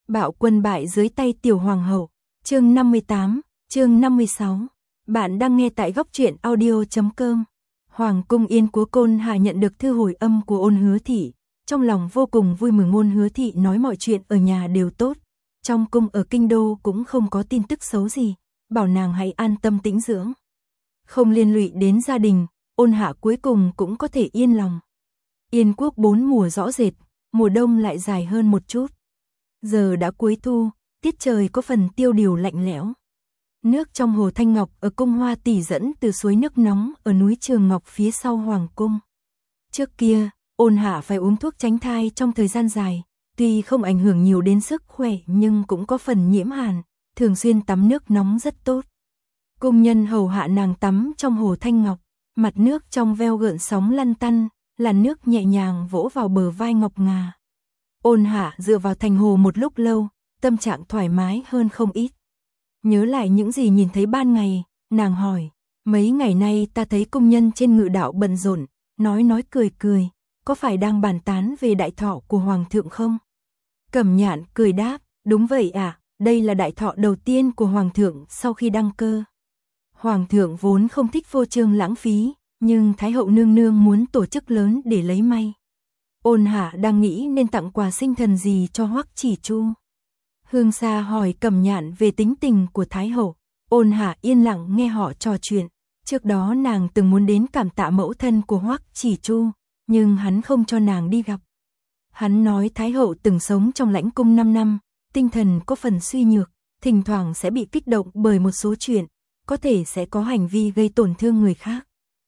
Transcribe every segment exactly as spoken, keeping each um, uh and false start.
Bạo quân bại dưới tay tiểu hoàng hậu. Chương năm mươi tám, chương năm mươi sáu. Bạn đang nghe tại góc truyện audio chấm com. Hoàng cung Yên Quốc Côn Hà nhận được thư hồi âm của Ôn Hứa Thị, trong lòng vô cùng vui mừng. Ôn Hứa Thị nói mọi chuyện ở nhà đều tốt, trong cung ở kinh đô cũng không có tin tức xấu gì, bảo nàng hãy an tâm tĩnh dưỡng, không liên lụy đến gia đình. Ôn Hạ cuối cùng cũng có thể yên lòng. Yên quốc bốn mùa rõ rệt, mùa đông lại dài hơn một chút. Giờ đã cuối thu, tiết trời có phần tiêu điều lạnh lẽo. Nước trong hồ Thanh Ngọc ở cung Hoa Tỷ dẫn từ suối nước nóng ở núi Trường Ngọc phía sau hoàng cung. Trước kia, Ôn Hạ phải uống thuốc tránh thai trong thời gian dài, tuy không ảnh hưởng nhiều đến sức khỏe nhưng cũng có phần nhiễm hàn, thường xuyên tắm nước nóng rất tốt. Cung nhân hầu hạ nàng tắm trong hồ Thanh Ngọc, mặt nước trong veo gợn sóng lăn tăn, làn nước nhẹ nhàng vỗ vào bờ vai ngọc ngà. Ôn Hạ dựa vào thành hồ một lúc lâu, tâm trạng thoải mái hơn không ít. Nhớ lại những gì nhìn thấy ban ngày, nàng hỏi, mấy ngày nay ta thấy công nhân trên ngự đạo bận rộn, nói nói cười cười, có phải đang bàn tán về đại thọ của hoàng thượng không? Cẩm Nhạn cười đáp, đúng vậy ạ, à, đây là đại thọ đầu tiên của hoàng thượng sau khi đăng cơ. Hoàng thượng vốn không thích phô trương lãng phí, nhưng Thái hậu nương nương muốn tổ chức lớn để lấy may. Ôn Hạ đang nghĩ nên tặng quà sinh thần gì cho Hoắc Chỉ Chu. Hương Sa hỏi Cẩm Nhạn về tính tình của Thái hậu. Ôn Hạ yên lặng nghe họ trò chuyện. Trước đó nàng từng muốn đến cảm tạ mẫu thân của Hoắc Chỉ Chu, nhưng hắn không cho nàng đi gặp. Hắn nói Thái hậu từng sống trong lãnh cung năm năm, tinh thần có phần suy nhược, thỉnh thoảng sẽ bị kích động bởi một số chuyện, có thể sẽ có hành vi gây tổn thương người khác.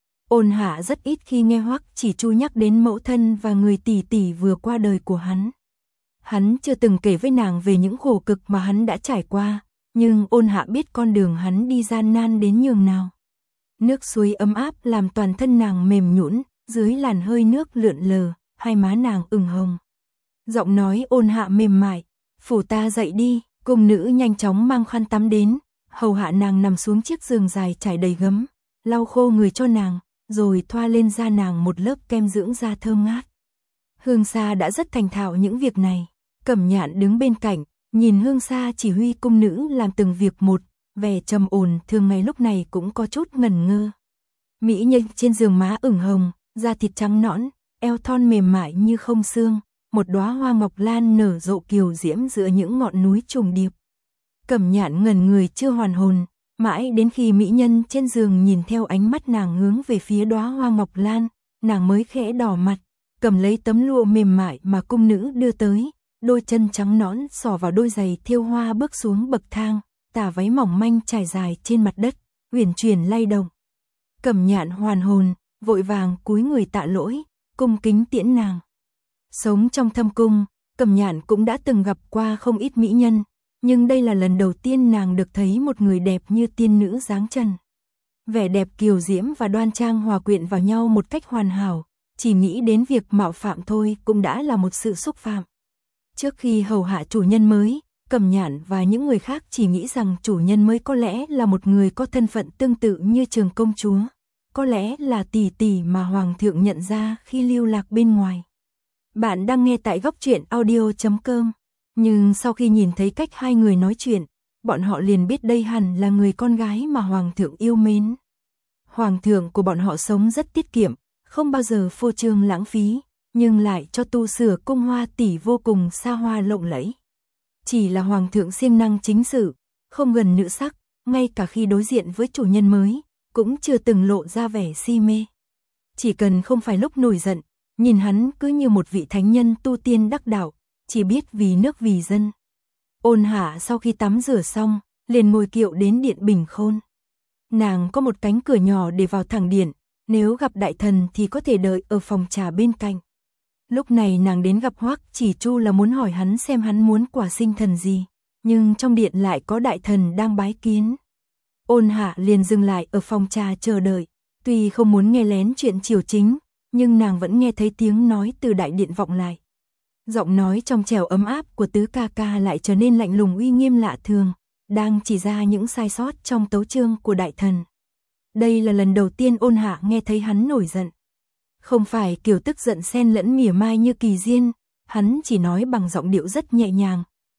Ôn Hạ rất ít khi nghe Hoắc Chỉ Chu nhắc đến mẫu thân và người tỷ tỷ vừa qua đời của hắn. Hắn chưa từng kể với nàng về những khổ cực mà hắn đã trải qua, nhưng Ôn Hạ biết con đường hắn đi gian nan đến nhường nào. Nước suối ấm áp làm toàn thân nàng mềm nhũn, dưới làn hơi nước lượn lờ, hai má nàng ửng hồng. Giọng nói Ôn Hạ mềm mại, "Phủ ta dậy đi." Cung nữ nhanh chóng mang khăn tắm đến, hầu hạ nàng nằm xuống chiếc giường dài trải đầy gấm, lau khô người cho nàng, rồi thoa lên da nàng một lớp kem dưỡng da thơm ngát. Hương Sa đã rất thành thạo những việc này. Cẩm Nhạn đứng bên cạnh, nhìn Hương Sa chỉ huy cung nữ làm từng việc một, vẻ trầm ổn thường ngày lúc này cũng có chút ngẩn ngơ. Mỹ nhân trên giường má ửng hồng, da thịt trắng nõn, eo thon mềm mại như không xương, một đóa hoa ngọc lan nở rộ kiều diễm giữa những ngọn núi trùng điệp. Cẩm Nhạn ngẩn người chưa hoàn hồn, mãi đến khi mỹ nhân trên giường nhìn theo ánh mắt nàng hướng về phía đóa hoa ngọc lan, nàng mới khẽ đỏ mặt, cầm lấy tấm lụa mềm mại mà cung nữ đưa tới, đôi chân trắng nõn xỏ vào đôi giày thêu hoa bước xuống bậc thang, tà váy mỏng manh trải dài trên mặt đất, uyển chuyển lay động. Cẩm Nhạn hoàn hồn, vội vàng cúi người tạ lỗi, cung kính tiễn nàng. Sống trong thâm cung, Cẩm Nhạn cũng đã từng gặp qua không ít mỹ nhân, nhưng đây là lần đầu tiên nàng được thấy một người đẹp như tiên nữ dáng trần. Vẻ đẹp kiều diễm và đoan trang hòa quyện vào nhau một cách hoàn hảo, chỉ nghĩ đến việc mạo phạm thôi cũng đã là một sự xúc phạm. Trước khi hầu hạ chủ nhân mới, Cẩm Nhạn và những người khác chỉ nghĩ rằng chủ nhân mới có lẽ là một người có thân phận tương tự như Trường công chúa, có lẽ là tỷ tỷ mà hoàng thượng nhận ra khi lưu lạc bên ngoài. Bạn đang nghe tại góc truyện audio chấm com. Nhưng sau khi nhìn thấy cách hai người nói chuyện, bọn họ liền biết đây hẳn là người con gái mà hoàng thượng yêu mến. Hoàng thượng của bọn họ sống rất tiết kiệm, không bao giờ phô trương lãng phí, nhưng lại cho tu sửa cung Hoa Tỷ vô cùng xa hoa lộng lẫy. Chỉ là hoàng thượng siêng năng chính sự, không gần nữ sắc, ngay cả khi đối diện với chủ nhân mới, cũng chưa từng lộ ra vẻ si mê. Chỉ cần không phải lúc nổi giận, nhìn hắn cứ như một vị thánh nhân tu tiên đắc đạo, chỉ biết vì nước vì dân. Ôn Hạ sau khi tắm rửa xong, liền ngồi kiệu đến điện Bình Khôn. Nàng có một cánh cửa nhỏ để vào thẳng điện, nếu gặp đại thần thì có thể đợi ở phòng trà bên cạnh. Lúc này nàng đến gặp Hoắc Chỉ Chu là muốn hỏi hắn xem hắn muốn quả sinh thần gì, nhưng trong điện lại có đại thần đang bái kiến. Ôn Hạ liền dừng lại ở phòng trà chờ đợi, tuy không muốn nghe lén chuyện triều chính, nhưng nàng vẫn nghe thấy tiếng nói từ đại điện vọng lại. Giọng nói trong trẻo ấm áp của tứ ca ca lại trở nên lạnh lùng uy nghiêm lạ thường, đang chỉ ra những sai sót trong tấu chương của đại thần. Đây là lần đầu tiên Ôn Hạ nghe thấy hắn nổi giận. Không phải kiểu tức giận xen lẫn mỉa mai như Kỳ Diên, hắn chỉ nói bằng giọng điệu rất nhẹ nhàng,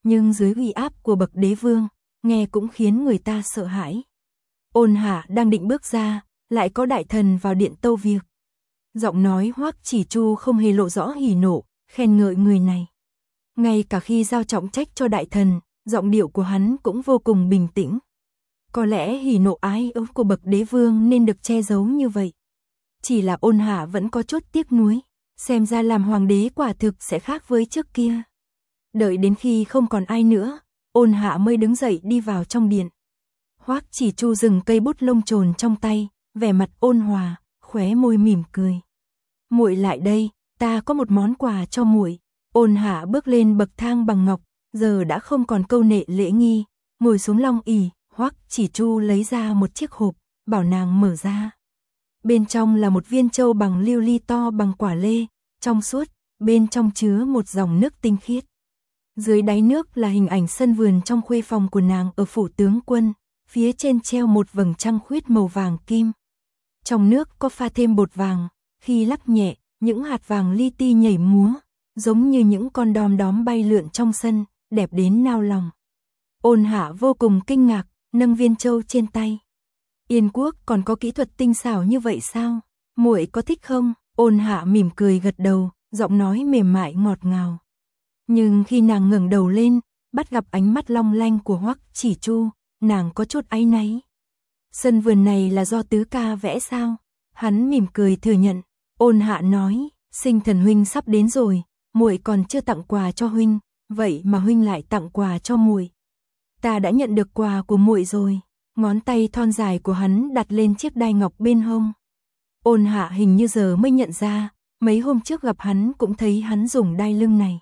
nhưng dưới uy áp của bậc đế vương, nghe cũng khiến người ta sợ hãi. Ôn Hạ đang định bước ra, lại có đại thần vào điện tâu việc. Giọng nói Hoắc Chỉ Chu không hề lộ rõ hỉ nộ, khen ngợi người này. Ngay cả khi giao trọng trách cho đại thần, giọng điệu của hắn cũng vô cùng bình tĩnh. Có lẽ hỉ nộ ái ố của bậc đế vương nên được che giấu như vậy. Chỉ là Ôn Hạ vẫn có chút tiếc nuối, xem ra làm hoàng đế quả thực sẽ khác với trước kia. Đợi đến khi không còn ai nữa, Ôn Hạ mới đứng dậy đi vào trong điện. Hoắc Chỉ Chu dừng cây bút lông chồn trong tay, vẻ mặt ôn hòa, khóe môi mỉm cười. Muội lại đây, ta có một món quà cho muội. Ôn Hạ bước lên bậc thang bằng ngọc, giờ đã không còn câu nệ lễ nghi, ngồi xuống long ỷ. Hoắc Chỉ Chu lấy ra một chiếc hộp, bảo nàng mở ra. Bên trong là một viên châu bằng lưu ly to bằng quả lê, trong suốt, bên trong chứa một dòng nước tinh khiết. Dưới đáy nước là hình ảnh sân vườn trong khuê phòng của nàng ở phủ tướng quân, phía trên treo một vầng trăng khuyết màu vàng kim. Trong nước có pha thêm bột vàng, khi lắc nhẹ, những hạt vàng li ti nhảy múa, giống như những con đom đóm bay lượn trong sân, đẹp đến nao lòng. Ôn Hạ vô cùng kinh ngạc, nâng viên châu trên tay. Yên quốc còn có kỹ thuật tinh xảo như vậy sao? Muội có thích không? Ôn Hạ mỉm cười gật đầu, giọng nói mềm mại ngọt ngào. Nhưng khi nàng ngẩng đầu lên, bắt gặp ánh mắt long lanh của Hoắc Chỉ Chu, nàng có chút áy náy. Sân vườn này là do tứ ca vẽ sao? Hắn mỉm cười thừa nhận. Ôn Hạ nói, sinh thần huynh sắp đến rồi, muội còn chưa tặng quà cho huynh, vậy mà huynh lại tặng quà cho muội. Ta đã nhận được quà của muội rồi. Ngón tay thon dài của hắn đặt lên chiếc đai ngọc bên hông. Ôn Hạ hình như giờ mới nhận ra, mấy hôm trước gặp hắn cũng thấy hắn dùng đai lưng này.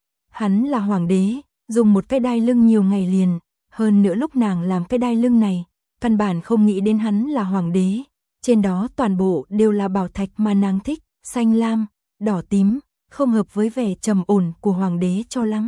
Hắn là hoàng đế, dùng một cái đai lưng nhiều ngày liền, hơn nữa lúc nàng làm cái đai lưng này, căn bản không nghĩ đến hắn là hoàng đế. Trên đó toàn bộ đều là bảo thạch mà nàng thích, xanh lam, đỏ tím, không hợp với vẻ trầm ổn của hoàng đế cho lắm.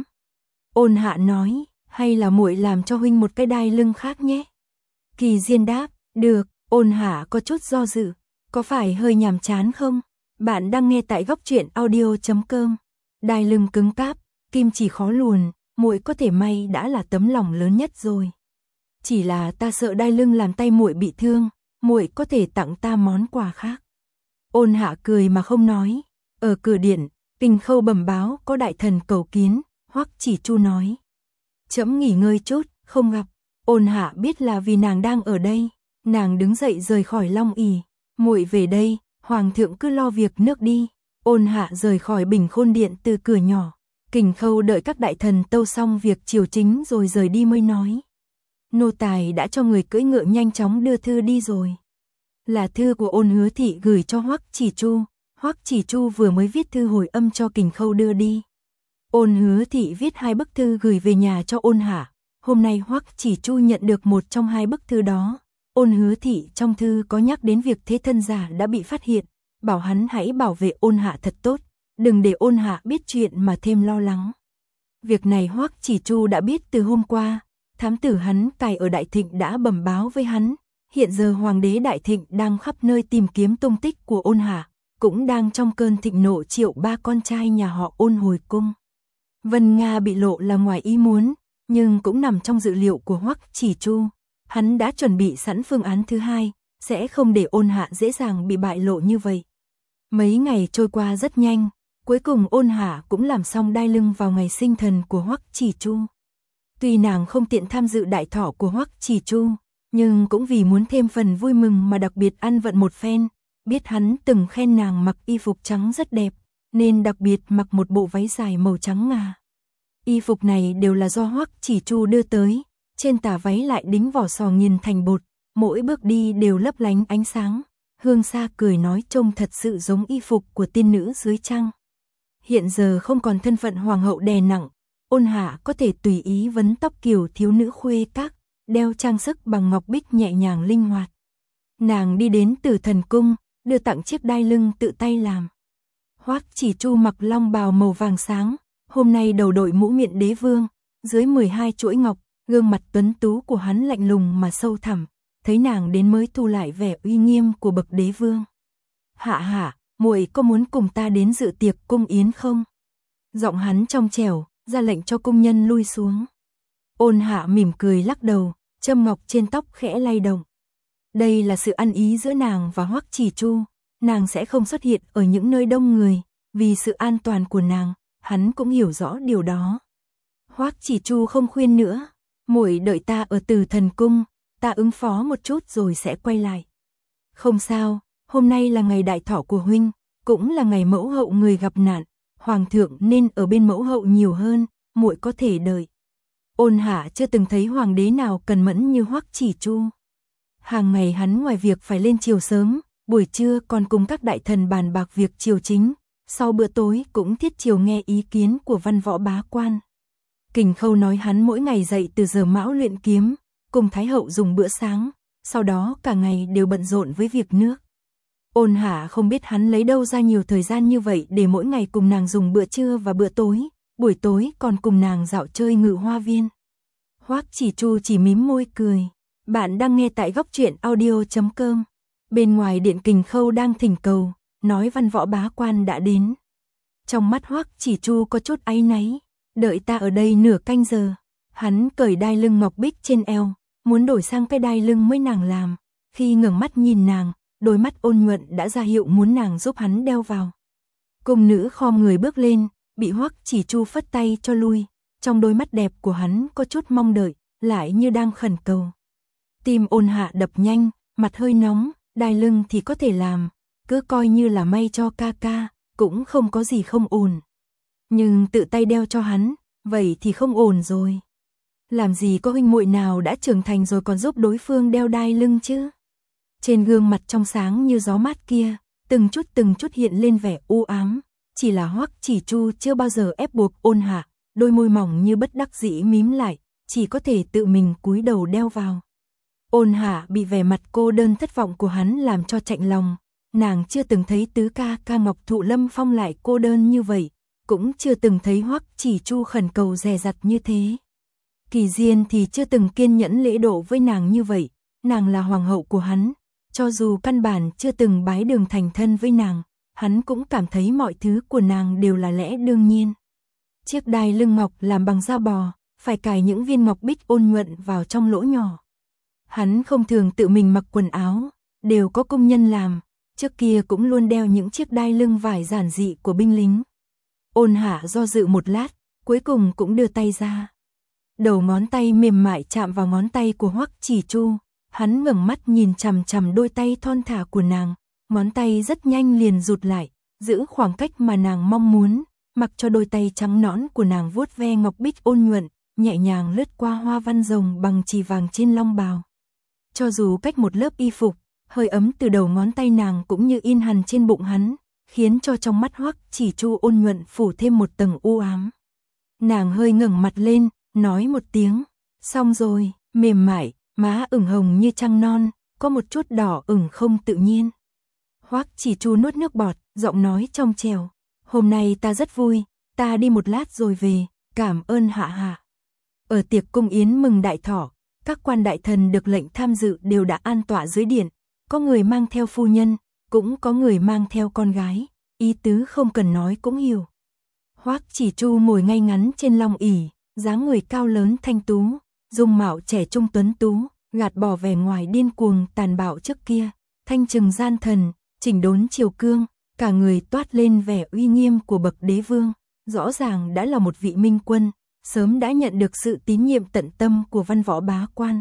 Ôn Hạ nói, hay là muội làm cho huynh một cái đai lưng khác nhé. Kỳ Diên đáp, được. Ôn Hạ có chút do dự, có phải hơi nhàm chán không? Bạn đang nghe tại góc truyện audio chấm com. Đai lưng cứng cáp, kim chỉ khó luồn, muội có thể may đã là tấm lòng lớn nhất rồi. Chỉ là ta sợ đai lưng làm tay muội bị thương, muội có thể tặng ta món quà khác. Ôn Hạ cười mà không nói. Ở cửa điện, Kình Khâu bẩm báo có đại thần cầu kiến. Hoắc Chỉ Chu nói, trẫm nghỉ ngơi chút, không gặp. Ôn Hạ biết là vì nàng đang ở đây, nàng đứng dậy rời khỏi long ỷ. Muội về đây, hoàng thượng cứ lo việc nước đi. Ôn Hạ rời khỏi Bình Khôn điện từ cửa nhỏ. Kình Khâu đợi các đại thần tâu xong việc triều chính rồi rời đi mới nói, nô tài đã cho người cưỡi ngựa nhanh chóng đưa thư đi rồi. Là thư của Ôn Hứa thị gửi cho Hoắc Chỉ Chu. Hoắc Chỉ Chu vừa mới viết thư hồi âm cho Kình Khâu đưa đi. Ôn Hứa thị viết hai bức thư gửi về nhà cho Ôn Hạ. Hôm nay Hoắc Chỉ Chu nhận được một trong hai bức thư đó. Ôn Hứa thị trong thư có nhắc đến việc thế thân giả đã bị phát hiện, bảo hắn hãy bảo vệ Ôn Hạ thật tốt, đừng để Ôn Hạ biết chuyện mà thêm lo lắng. Việc này Hoắc Chỉ Chu đã biết từ hôm qua, thám tử hắn cài ở Đại Thịnh đã bẩm báo với hắn, hiện giờ hoàng đế Đại Thịnh đang khắp nơi tìm kiếm tung tích của Ôn Hạ, cũng đang trong cơn thịnh nộ triệu ba con trai nhà họ Ôn hồi cung. Vân Nga bị lộ là ngoài ý muốn, nhưng cũng nằm trong dự liệu của Hoắc Chỉ Chu. Hắn đã chuẩn bị sẵn phương án thứ hai, sẽ không để Ôn Hạ dễ dàng bị bại lộ như vậy. Mấy ngày trôi qua rất nhanh, cuối cùng Ôn Hạ cũng làm xong đai lưng vào ngày sinh thần của Hoắc Chỉ Chu. Tuy nàng không tiện tham dự đại thọ của Hoắc Chỉ Chu, nhưng cũng vì muốn thêm phần vui mừng mà đặc biệt ăn vận một phen, biết hắn từng khen nàng mặc y phục trắng rất đẹp, nên đặc biệt mặc một bộ váy dài màu trắng ngà. Y phục này đều là do Hoắc Chỉ Chu đưa tới, trên tà váy lại đính vỏ sò nghiền thành bột, mỗi bước đi đều lấp lánh ánh sáng. Hương Sa cười nói trông thật sự giống y phục của tiên nữ dưới trăng. Hiện giờ không còn thân phận hoàng hậu đè nặng, Ôn Hạ có thể tùy ý vấn tóc kiểu thiếu nữ khuê các, đeo trang sức bằng ngọc bích nhẹ nhàng linh hoạt. Nàng đi đến Tử Thần cung, đưa tặng chiếc đai lưng tự tay làm. Hoắc Chỉ Chu mặc long bào màu vàng sáng, hôm nay đầu đội mũ miện đế vương, dưới mười hai chuỗi ngọc, gương mặt tuấn tú của hắn lạnh lùng mà sâu thẳm, thấy nàng đến mới thu lại vẻ uy nghiêm của bậc đế vương. Hạ hạ, muội có muốn cùng ta đến dự tiệc cung yến không? Giọng hắn trong trẻo, ra lệnh cho cung nhân lui xuống. Ôn Hạ mỉm cười lắc đầu, châm ngọc trên tóc khẽ lay động. Đây là sự ăn ý giữa nàng và Hoắc Chỉ Chu, nàng sẽ không xuất hiện ở những nơi đông người, vì sự an toàn của nàng, hắn cũng hiểu rõ điều đó. Hoắc Chỉ Chu không khuyên nữa, muội đợi ta ở Từ Thần Cung, ta ứng phó một chút rồi sẽ quay lại. Không sao, hôm nay là ngày đại thọ của huynh, cũng là ngày mẫu hậu người gặp nạn, hoàng thượng nên ở bên mẫu hậu nhiều hơn, muội có thể đợi. Ôn Hạ chưa từng thấy hoàng đế nào cần mẫn như Hoắc Chỉ Chu. Hàng ngày hắn ngoài việc phải lên triều sớm, buổi trưa còn cùng các đại thần bàn bạc việc triều chính, sau bữa tối cũng thiết triều nghe ý kiến của văn võ bá quan. Kình Khâu nói hắn mỗi ngày dậy từ giờ mão luyện kiếm, cùng Thái hậu dùng bữa sáng, sau đó cả ngày đều bận rộn với việc nước. Ôn Hạ không biết hắn lấy đâu ra nhiều thời gian như vậy để mỗi ngày cùng nàng dùng bữa trưa và bữa tối, buổi tối còn cùng nàng dạo chơi Ngự Hoa Viên. Hoắc Chỉ Chu chỉ mím môi cười. Bạn đang nghe tại góc truyện audio chấm com. Bên ngoài điện Kình Khâu đang thỉnh cầu, nói văn võ bá quan đã đến. Trong mắt Hoắc Chỉ Chu có chút áy náy, đợi ta ở đây nửa canh giờ. Hắn cởi đai lưng ngọc bích trên eo, muốn đổi sang cái đai lưng mới nàng làm. Khi ngẩng mắt nhìn nàng, đôi mắt ôn nhuận đã ra hiệu muốn nàng giúp hắn đeo vào. Cung nữ khom người bước lên, bị Hoắc Chỉ Chu phất tay cho lui. Trong đôi mắt đẹp của hắn có chút mong đợi, lại như đang khẩn cầu. Tim Ôn Hạ đập nhanh, mặt hơi nóng, đai lưng thì có thể làm, cứ coi như là may cho ca ca, cũng không có gì không ổn. Nhưng tự tay đeo cho hắn, vậy thì không ổn rồi. Làm gì có huynh muội nào đã trưởng thành rồi còn giúp đối phương đeo đai lưng chứ? Trên gương mặt trong sáng như gió mát kia, từng chút từng chút hiện lên vẻ u ám, chỉ là Hoắc Chỉ Chu chưa bao giờ ép buộc Ôn Hạ, đôi môi mỏng như bất đắc dĩ mím lại, chỉ có thể tự mình cúi đầu đeo vào. Ôn Hạ bị vẻ mặt cô đơn thất vọng của hắn làm cho chạnh lòng, nàng chưa từng thấy tứ ca ca Ngọc Thụ Lâm Phong lại cô đơn như vậy, cũng chưa từng thấy Hoắc Chỉ Chu khẩn cầu dè dặt như thế. Kỳ Diên thì chưa từng kiên nhẫn lễ độ với nàng như vậy, nàng là hoàng hậu của hắn, cho dù căn bản chưa từng bái đường thành thân với nàng, hắn cũng cảm thấy mọi thứ của nàng đều là lẽ đương nhiên. Chiếc đai lưng ngọc làm bằng da bò, phải cài những viên ngọc bích ôn nhuận vào trong lỗ nhỏ. Hắn không thường tự mình mặc quần áo, đều có công nhân làm, trước kia cũng luôn đeo những chiếc đai lưng vải giản dị của binh lính. Ôn Hạ do dự một lát, cuối cùng cũng đưa tay ra. Đầu ngón tay mềm mại chạm vào ngón tay của Hoắc Chỉ Chu, hắn ngẩng mắt nhìn chằm chằm đôi tay thon thả của nàng, ngón tay rất nhanh liền rụt lại, giữ khoảng cách mà nàng mong muốn, mặc cho đôi tay trắng nõn của nàng vuốt ve ngọc bích ôn nhuận, nhẹ nhàng lướt qua hoa văn rồng bằng chì vàng trên long bào. Cho dù cách một lớp y phục, hơi ấm từ đầu ngón tay nàng cũng như in hằn trên bụng hắn, khiến cho trong mắt Hoắc Chỉ Chu ôn nhuận phủ thêm một tầng u ám. Nàng hơi ngẩng mặt lên, nói một tiếng, xong rồi, mềm mại, má ửng hồng như trăng non, có một chút đỏ ửng không tự nhiên. Hoắc Chỉ Chu nuốt nước bọt, giọng nói trong trẻo, hôm nay ta rất vui, ta đi một lát rồi về, cảm ơn Hạ Hạ. Ở tiệc cung yến mừng đại thọ, các quan đại thần được lệnh tham dự đều đã an tọa dưới điện, có người mang theo phu nhân, cũng có người mang theo con gái, ý tứ không cần nói cũng hiểu. Hoắc Chỉ Chu ngồi ngay ngắn trên long ỷ, dáng người cao lớn thanh tú, dung mạo trẻ trung tuấn tú, gạt bỏ vẻ ngoài điên cuồng tàn bạo trước kia, thanh trừng gian thần, chỉnh đốn triều cương, cả người toát lên vẻ uy nghiêm của bậc đế vương, rõ ràng đã là một vị minh quân, sớm đã nhận được sự tín nhiệm tận tâm của văn võ bá quan.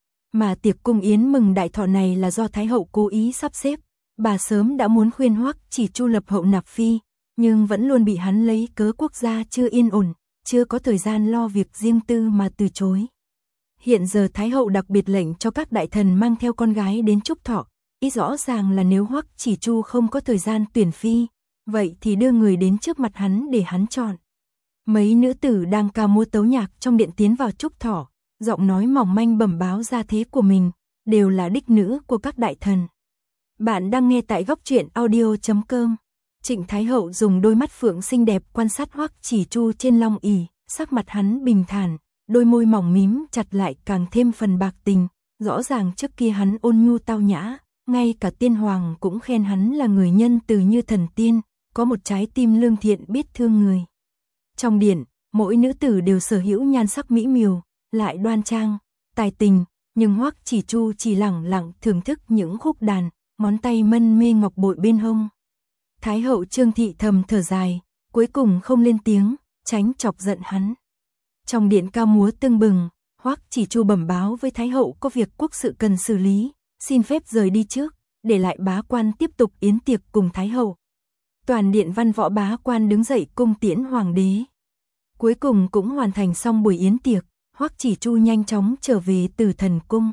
Mà tiệc cung yến mừng đại thọ này là do Thái hậu cố ý sắp xếp, bà sớm đã muốn khuyên Hoắc Chỉ Chu lập hậu nạp phi, nhưng vẫn luôn bị hắn lấy cớ quốc gia chưa yên ổn, chưa có thời gian lo việc riêng tư mà từ chối. Hiện giờ Thái hậu đặc biệt lệnh cho các đại thần mang theo con gái đến chúc thọ, ý rõ ràng là nếu Hoắc Chỉ Chu không có thời gian tuyển phi, vậy thì đưa người đến trước mặt hắn để hắn chọn. Mấy nữ tử đang ca múa tấu nhạc trong điện tiến vào chúc thọ, giọng nói mỏng manh bẩm báo gia thế của mình, đều là đích nữ của các đại thần. Bạn đang nghe tại góc truyện audio chấm com. Trịnh Thái hậu dùng đôi mắt phượng xinh đẹp quan sát Hoắc Chỉ Chu trên long ỷ, sắc mặt hắn bình thản, đôi môi mỏng mím chặt lại càng thêm phần bạc tình, rõ ràng trước kia hắn ôn nhu tao nhã, ngay cả tiên hoàng cũng khen hắn là người nhân từ như thần tiên, có một trái tim lương thiện biết thương người. Trong điện, mỗi nữ tử đều sở hữu nhan sắc mỹ miều, lại đoan trang, tài tình, nhưng Hoắc Chỉ Chu chỉ lẳng lặng thưởng thức những khúc đàn, ngón tay mân mê ngọc bội bên hông. Thái hậu Trương Thị thầm thở dài, cuối cùng không lên tiếng, tránh chọc giận hắn. Trong điện ca múa tưng bừng, Hoắc Chỉ Chu bẩm báo với Thái hậu có việc quốc sự cần xử lý, xin phép rời đi trước, để lại bá quan tiếp tục yến tiệc cùng Thái hậu. Toàn điện văn võ bá quan đứng dậy cung tiễn hoàng đế. Cuối cùng cũng hoàn thành xong buổi yến tiệc, Hoắc Chỉ Chu nhanh chóng trở về Tử Thần cung.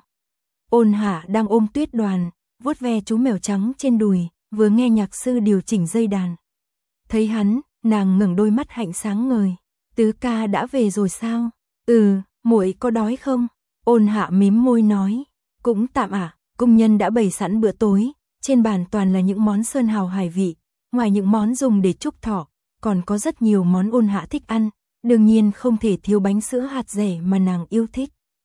Ôn Hạ đang ôm Tuyết Đoàn, vuốt ve chú mèo trắng trên đùi, vừa nghe nhạc sư điều chỉnh dây đàn. Thấy hắn, nàng ngẩng đôi mắt hạnh sáng ngời. Tứ ca đã về rồi sao? Ừ, muội có đói không? Ôn Hạ mím môi nói. Cũng tạm ạ, à, cung nhân đã bày sẵn bữa tối, trên bàn toàn là những món sơn hào hải vị, ngoài những món dùng để chúc thọ, còn có rất nhiều món Ôn Hạ thích ăn, đương nhiên không thể thiếu bánh sữa hạt dẻ mà nàng yêu thích.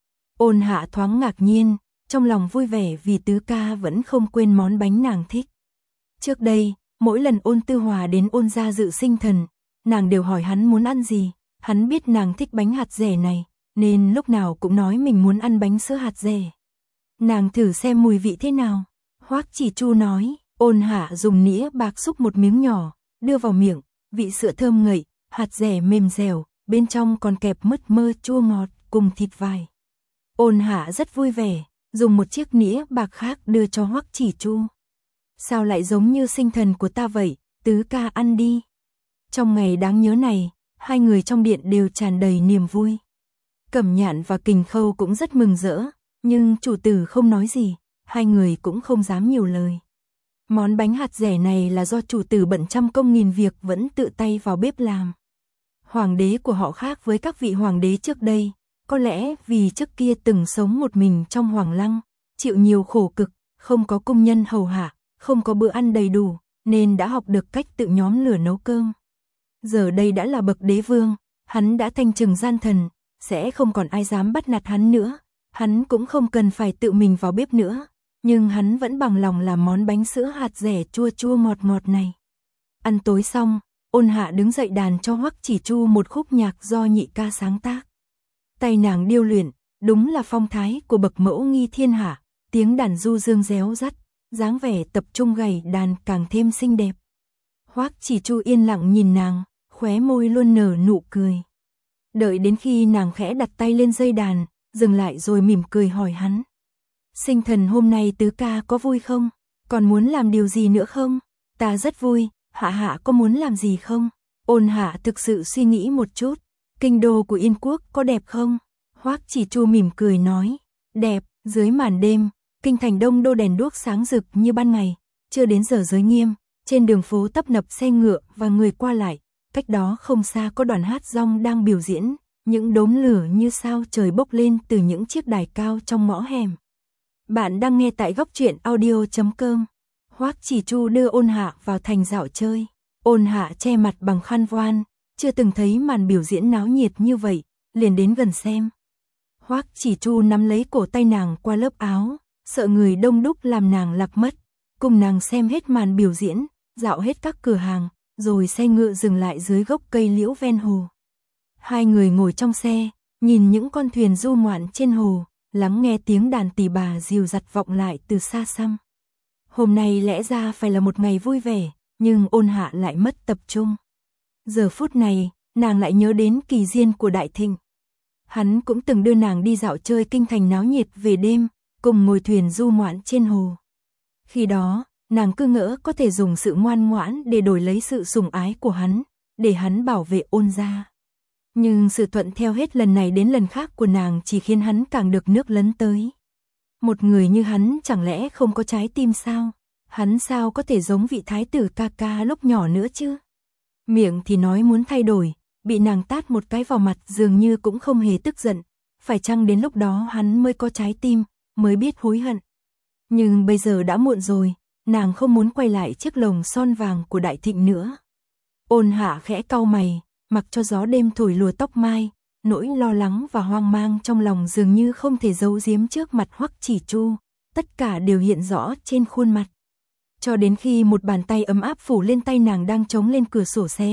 Ôn Hạ thoáng ngạc nhiên, trong lòng vui vẻ vì tứ ca vẫn không quên món bánh nàng thích. Trước đây, mỗi lần Ôn Tư Hòa đến Ôn gia dự sinh thần, nàng đều hỏi hắn muốn ăn gì, hắn biết nàng thích bánh hạt dẻ này, nên lúc nào cũng nói mình muốn ăn bánh sữa hạt dẻ. Nàng thử xem mùi vị thế nào. Hoắc Chỉ Chu nói. Ôn Hạ dùng nĩa bạc xúc một miếng nhỏ, đưa vào miệng, vị sữa thơm ngậy, hạt dẻ mềm dẻo, bên trong còn kẹp mứt mơ chua ngọt cùng thịt vải. Ôn Hạ rất vui vẻ, dùng một chiếc nĩa bạc khác đưa cho Hoắc Chỉ Chu. Sao lại giống như sinh thần của ta vậy, tứ ca ăn đi. Trong ngày đáng nhớ này, hai người trong điện đều tràn đầy niềm vui. Cẩm Nhạn và Kình Khâu cũng rất mừng rỡ, nhưng chủ tử không nói gì, hai người cũng không dám nhiều lời. Món bánh hạt dẻ này là do chủ tử bận trăm công nghìn việc vẫn tự tay vào bếp làm. Hoàng đế của họ khác với các vị hoàng đế trước đây, có lẽ vì trước kia từng sống một mình trong hoàng lăng, chịu nhiều khổ cực, không có công nhân hầu hạ, không có bữa ăn đầy đủ, nên đã học được cách tự nhóm lửa nấu cơm. Giờ đây đã là bậc đế vương, hắn đã thanh trừng gian thần, sẽ không còn ai dám bắt nạt hắn nữa, hắn cũng không cần phải tự mình vào bếp nữa. Nhưng hắn vẫn bằng lòng làm món bánh sữa hạt dẻ chua chua ngọt ngọt này. Ăn tối xong, Ôn Hạ đứng dậy đàn cho Hoắc Chỉ Chu một khúc nhạc do nhị ca sáng tác. Tay nàng điêu luyện, đúng là phong thái của bậc mẫu nghi thiên hạ, tiếng đàn du dương réo rắt, dáng vẻ tập trung gảy đàn càng thêm xinh đẹp. Hoắc Chỉ Chu yên lặng nhìn nàng, khóe môi luôn nở nụ cười. Đợi đến khi nàng khẽ đặt tay lên dây đàn, dừng lại rồi mỉm cười hỏi hắn. Sinh thần hôm nay tứ ca có vui không? Còn muốn làm điều gì nữa không? Ta rất vui, Hạ Hạ có muốn làm gì không? Ôn Hạ thực sự suy nghĩ một chút. Kinh đô của Yên Quốc có đẹp không? Hoắc Chỉ Chu mỉm cười nói. Đẹp, dưới màn đêm, kinh thành đông đô đèn đuốc sáng rực như ban ngày. Chưa đến giờ giới nghiêm, trên đường phố tấp nập xe ngựa và người qua lại. Cách đó không xa có đoàn hát rong đang biểu diễn. Những đốm lửa như sao trời bốc lên từ những chiếc đài cao trong ngõ hẻm. Bạn đang nghe tại góc truyện audio chấm com. Hoắc Chỉ Chu đưa Ôn Hạ vào thành dạo chơi. Ôn Hạ che mặt bằng khăn voan, chưa từng thấy màn biểu diễn náo nhiệt như vậy, liền đến gần xem. Hoắc Chỉ Chu nắm lấy cổ tay nàng qua lớp áo, sợ người đông đúc làm nàng lạc mất, cùng nàng xem hết màn biểu diễn, dạo hết các cửa hàng, rồi xe ngựa dừng lại dưới gốc cây liễu ven hồ. Hai người ngồi trong xe, nhìn những con thuyền du ngoạn trên hồ, lắng nghe tiếng đàn tỳ bà dìu dặt vọng lại từ xa xăm. Hôm nay lẽ ra phải là một ngày vui vẻ, nhưng Ôn Hạ lại mất tập trung. Giờ phút này, nàng lại nhớ đến Kỳ Diên của Đại Thịnh. Hắn cũng từng đưa nàng đi dạo chơi kinh thành náo nhiệt về đêm, cùng ngồi thuyền du ngoạn trên hồ. Khi đó, nàng cứ ngỡ có thể dùng sự ngoan ngoãn để đổi lấy sự sủng ái của hắn, để hắn bảo vệ Ôn gia. Nhưng sự thuận theo hết lần này đến lần khác của nàng chỉ khiến hắn càng được nước lấn tới. Một người như hắn chẳng lẽ không có trái tim sao? Hắn sao có thể giống vị thái tử ca ca lúc nhỏ nữa chứ? Miệng thì nói muốn thay đổi, bị nàng tát một cái vào mặt dường như cũng không hề tức giận. Phải chăng đến lúc đó hắn mới có trái tim, mới biết hối hận? Nhưng bây giờ đã muộn rồi, nàng không muốn quay lại chiếc lồng son vàng của Đại Thịnh nữa. Ôn Hạ khẽ cau mày, mặc cho gió đêm thổi lùa tóc mai, nỗi lo lắng và hoang mang trong lòng dường như không thể giấu giếm trước mặt Hoắc Chỉ Chu, tất cả đều hiện rõ trên khuôn mặt. Cho đến khi một bàn tay ấm áp phủ lên tay nàng đang chống lên cửa sổ xe,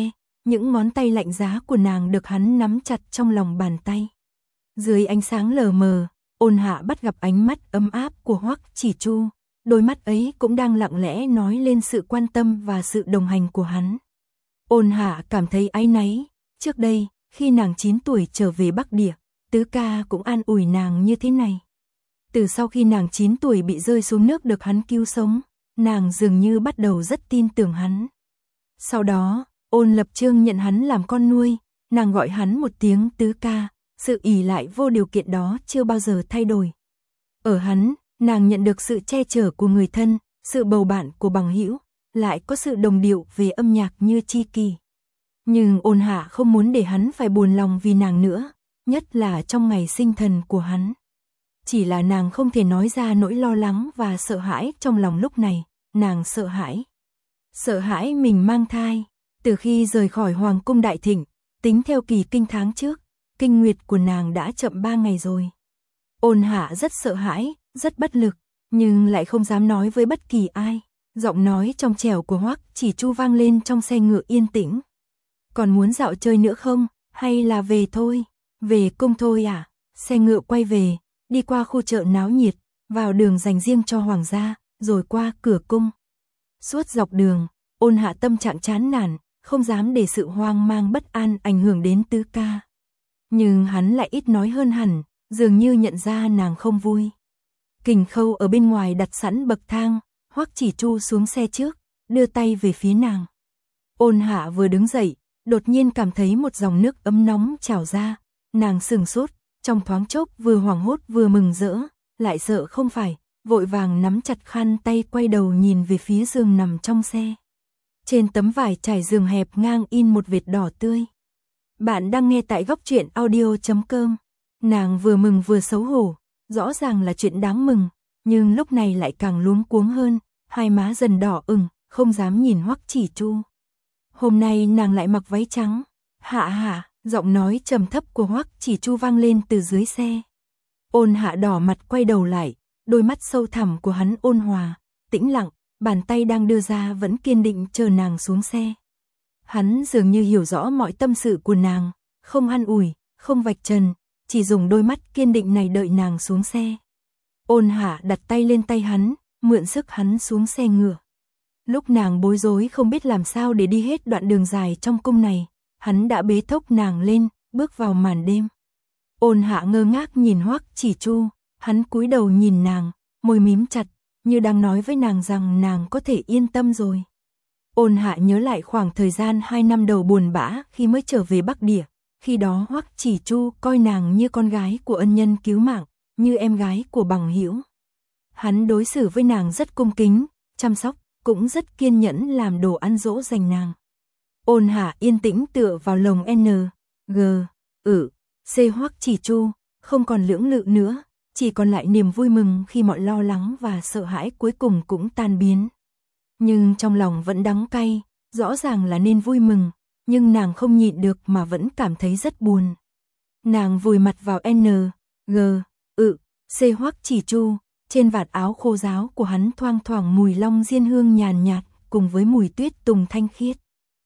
những ngón tay lạnh giá của nàng được hắn nắm chặt trong lòng bàn tay. Dưới ánh sáng lờ mờ, Ôn Hạ bắt gặp ánh mắt ấm áp của Hoắc Chỉ Chu, đôi mắt ấy cũng đang lặng lẽ nói lên sự quan tâm và sự đồng hành của hắn. Ôn Hạ cảm thấy áy náy, trước đây, khi nàng chín tuổi trở về Bắc Địa, Tứ ca cũng an ủi nàng như thế này. Từ sau khi nàng chín tuổi bị rơi xuống nước được hắn cứu sống, nàng dường như bắt đầu rất tin tưởng hắn. Sau đó, Ôn Lập Chương nhận hắn làm con nuôi, nàng gọi hắn một tiếng Tứ ca, sự ỷ lại vô điều kiện đó chưa bao giờ thay đổi. Ở hắn, nàng nhận được sự che chở của người thân, sự bầu bạn của bằng hữu, lại có sự đồng điệu về âm nhạc như tri kỷ. Nhưng Ôn Hạ không muốn để hắn phải buồn lòng vì nàng nữa, nhất là trong ngày sinh thần của hắn. Chỉ là nàng không thể nói ra nỗi lo lắng và sợ hãi trong lòng lúc này, nàng sợ hãi. Sợ hãi mình mang thai, từ khi rời khỏi Hoàng cung Đại Thịnh, tính theo kỳ kinh tháng trước, kinh nguyệt của nàng đã chậm ba ngày rồi. Ôn Hạ rất sợ hãi, rất bất lực, nhưng lại không dám nói với bất kỳ ai. Giọng nói trong trẻo của Hoắc Chỉ Chu vang lên trong xe ngựa yên tĩnh. Còn muốn dạo chơi nữa không, hay là về thôi? Về cung thôi à? Xe ngựa quay về, đi qua khu chợ náo nhiệt, vào đường dành riêng cho hoàng gia, rồi qua cửa cung. Suốt dọc đường, Ôn Hạ tâm trạng chán nản, không dám để sự hoang mang bất an ảnh hưởng đến Tứ ca. Nhưng hắn lại ít nói hơn hẳn, dường như nhận ra nàng không vui. Kình Khâu ở bên ngoài đặt sẵn bậc thang, Hoắc Chỉ Chu xuống xe trước, đưa tay về phía nàng. Ôn Hạ vừa đứng dậy, đột nhiên cảm thấy một dòng nước ấm nóng trào ra, nàng sửng sốt, trong thoáng chốc vừa hoảng hốt vừa mừng rỡ, lại sợ không phải, vội vàng nắm chặt khăn tay quay đầu nhìn về phía giường nằm trong xe. Trên tấm vải trải giường hẹp ngang in một vệt đỏ tươi. Bạn đang nghe tại góc truyện audio chấm com. Nàng vừa mừng vừa xấu hổ, rõ ràng là chuyện đáng mừng, nhưng lúc này lại càng luống cuống hơn, hai má dần đỏ ửng, không dám nhìn Hoắc Chỉ Chu. Hôm nay nàng lại mặc váy trắng. Hạ hạ, giọng nói trầm thấp của Hoắc Chỉ Chu vang lên từ dưới xe. Ôn Hạ đỏ mặt quay đầu lại, đôi mắt sâu thẳm của hắn ôn hòa, tĩnh lặng, bàn tay đang đưa ra vẫn kiên định chờ nàng xuống xe. Hắn dường như hiểu rõ mọi tâm sự của nàng, không an ủi, không vạch trần, chỉ dùng đôi mắt kiên định này đợi nàng xuống xe. Ôn Hạ đặt tay lên tay hắn, mượn sức hắn xuống xe ngựa. Lúc nàng bối rối không biết làm sao để đi hết đoạn đường dài trong cung này, hắn đã bế thốc nàng lên, bước vào màn đêm. Ôn Hạ ngơ ngác nhìn Hoắc Chỉ Chu, hắn cúi đầu nhìn nàng, môi mím chặt, như đang nói với nàng rằng nàng có thể yên tâm rồi. Ôn Hạ nhớ lại khoảng thời gian hai năm đầu buồn bã khi mới trở về Bắc Địa, khi đó Hoắc Chỉ Chu coi nàng như con gái của ân nhân cứu mạng, như em gái của bằng hữu. Hắn đối xử với nàng rất cung kính, chăm sóc, cũng rất kiên nhẫn làm đồ ăn dỗ dành nàng. Ôn Hạ yên tĩnh tựa vào lồng N, G, ử, C Hoắc Chỉ Chu, không còn lưỡng lự nữa, chỉ còn lại niềm vui mừng khi mọi lo lắng và sợ hãi cuối cùng cũng tan biến. Nhưng trong lòng vẫn đắng cay, rõ ràng là nên vui mừng, nhưng nàng không nhịn được mà vẫn cảm thấy rất buồn. Nàng vùi mặt vào N, G, ự, C Hoắc Chỉ Chu, trên vạt áo khô ráo của hắn thoang thoảng mùi long diên hương nhàn nhạt cùng với mùi tuyết tùng thanh khiết.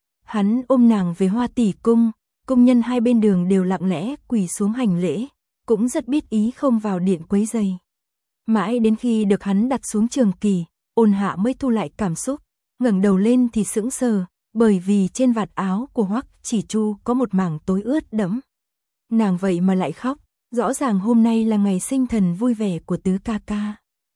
Hắn ôm nàng về Hoa Tỷ cung, công nhân hai bên đường đều lặng lẽ quỳ xuống hành lễ, cũng rất biết ý không vào điện quấy rầy. Mãi đến khi được hắn đặt xuống trường kỳ, Ôn Hạ mới thu lại cảm xúc, ngẩng đầu lên thì sững sờ, bởi vì trên vạt áo của Hoắc Chỉ Chu có một mảng tối ướt đẫm. Nàng vậy mà lại khóc, rõ ràng hôm nay là ngày sinh thần vui vẻ của Tứ ca ca.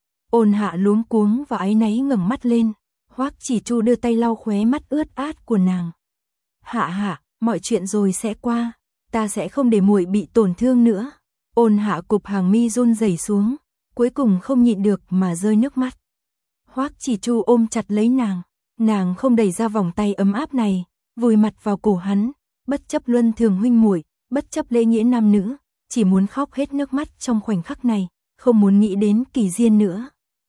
Ôn Hạ luống cuống và áy náy ngẩng mắt lên, Hoắc Chỉ Chu đưa tay lau khóe mắt ướt át của nàng. Hạ hạ, mọi chuyện rồi sẽ qua, ta sẽ không để muội bị tổn thương nữa. Ôn Hạ cụp hàng mi run rẩy xuống, cuối cùng không nhịn được mà rơi nước mắt. Hoắc Chỉ Chu ôm chặt lấy nàng, nàng không đẩy ra vòng tay ấm áp này, vùi mặt vào cổ hắn, bất chấp luân thường huynh muội, bất chấp lễ nghĩa nam nữ, chỉ muốn khóc hết nước mắt trong khoảnh khắc này, không muốn nghĩ đến Kỳ Diên nữa.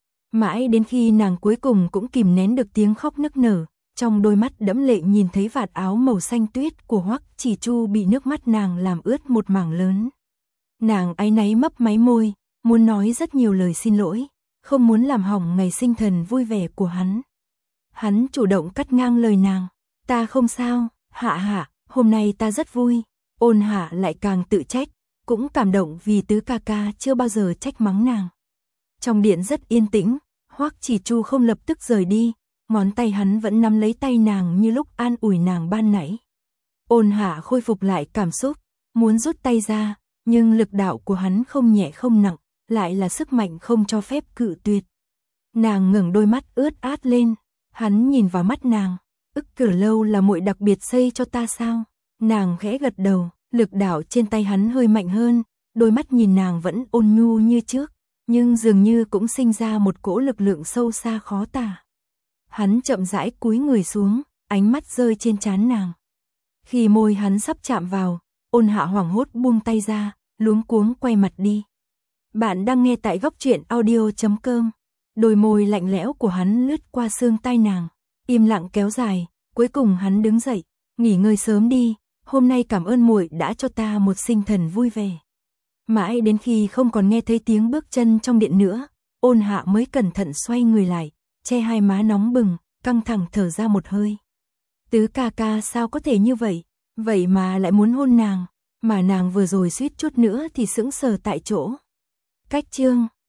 Mãi đến khi nàng cuối cùng cũng kìm nén được tiếng khóc nức nở, trong đôi mắt đẫm lệ nhìn thấy vạt áo màu xanh tuyết của Hoắc Chỉ Chu bị nước mắt nàng làm ướt một mảng lớn. Nàng áy náy mấp máy môi, muốn nói rất nhiều lời xin lỗi, không muốn làm hỏng ngày sinh thần vui vẻ của hắn. Hắn chủ động cắt ngang lời nàng, ta không sao, Hạ hạ, hôm nay ta rất vui. Ôn hạ lại càng tự trách, cũng cảm động vì tứ ca ca chưa bao giờ trách mắng nàng. Trong điện rất yên tĩnh, Hoắc Chỉ Chu không lập tức rời đi, ngón tay hắn vẫn nắm lấy tay nàng như lúc an ủi nàng ban nãy. Ôn hạ khôi phục lại cảm xúc, muốn rút tay ra, nhưng lực đạo của hắn không nhẹ không nặng, lại là sức mạnh không cho phép cự tuyệt. Nàng ngẩng đôi mắt ướt át lên, hắn nhìn vào mắt nàng, ức cửu lâu là muội đặc biệt xây cho ta sao? Nàng khẽ gật đầu, lực đạo trên tay hắn hơi mạnh hơn, đôi mắt nhìn nàng vẫn ôn nhu như trước, nhưng dường như cũng sinh ra một cỗ lực lượng sâu xa khó tả. Hắn chậm rãi cúi người xuống, ánh mắt rơi trên trán nàng. Khi môi hắn sắp chạm vào, Ôn Hạ hoảng hốt buông tay ra, luống cuống quay mặt đi. Bạn đang nghe tại góc truyện audio chấm com. Đôi môi lạnh lẽo của hắn lướt qua xương tai nàng, im lặng kéo dài, cuối cùng hắn đứng dậy, nghỉ ngơi sớm đi, hôm nay cảm ơn muội đã cho ta một sinh thần vui vẻ. Mãi đến khi không còn nghe thấy tiếng bước chân trong điện nữa, Ôn Hạ mới cẩn thận xoay người lại, che hai má nóng bừng, căng thẳng thở ra một hơi. Tứ ca ca sao có thể như vậy, vậy mà lại muốn hôn nàng, mà nàng vừa rồi suýt chút nữa thì sững sờ tại chỗ. Cách chương